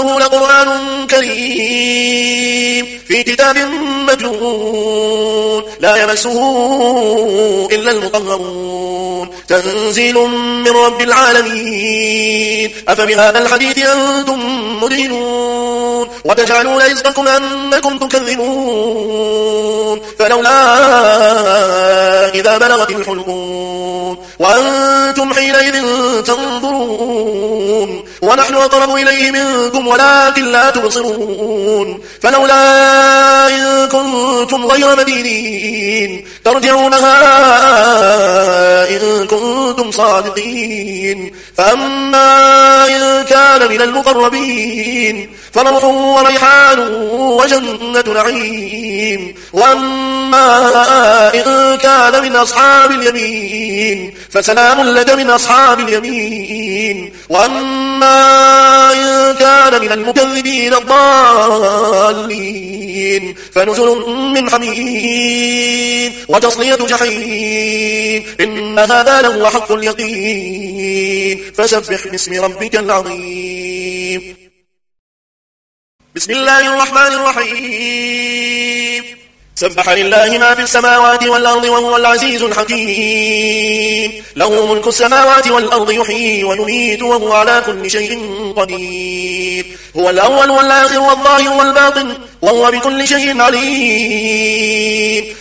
إنه لقرآن كريم في كتاب مكنون لا يمسه إلا المطهرون تنزيل من رب العالمين أفبهذا الحديث أنتم مدهنون وتجعلون رزقكم أنكم تكذبون فلولا إذا بلغت الحلقوم وأنتم حينئذ تنظرون ونحن أقرب إليه منكم ولكن لا تبصرون فلولا إن كنتم غير مدينين ترجعونها إن كنتم صادقين فأما إن كان من المقربين فروح وريحان وجنة نعيم وأما إن كان من أصحاب اليمين فسلام لك من أصحاب اليمين وأما إن كان من المكذبين الضالين فنزل من حميم وتصلية جحيم إن هذا لهو حق اليقين فسبح باسم ربك العظيم بسم الله الرحمن الرحيم سبح لله ما في السماوات والأرض وهو العزيز الحكيم له ملك السماوات والأرض يحيي ويميت وهو على كل شيء قدير هو الأول والآخر والظاهر والباطن وهو بكل شيء عليم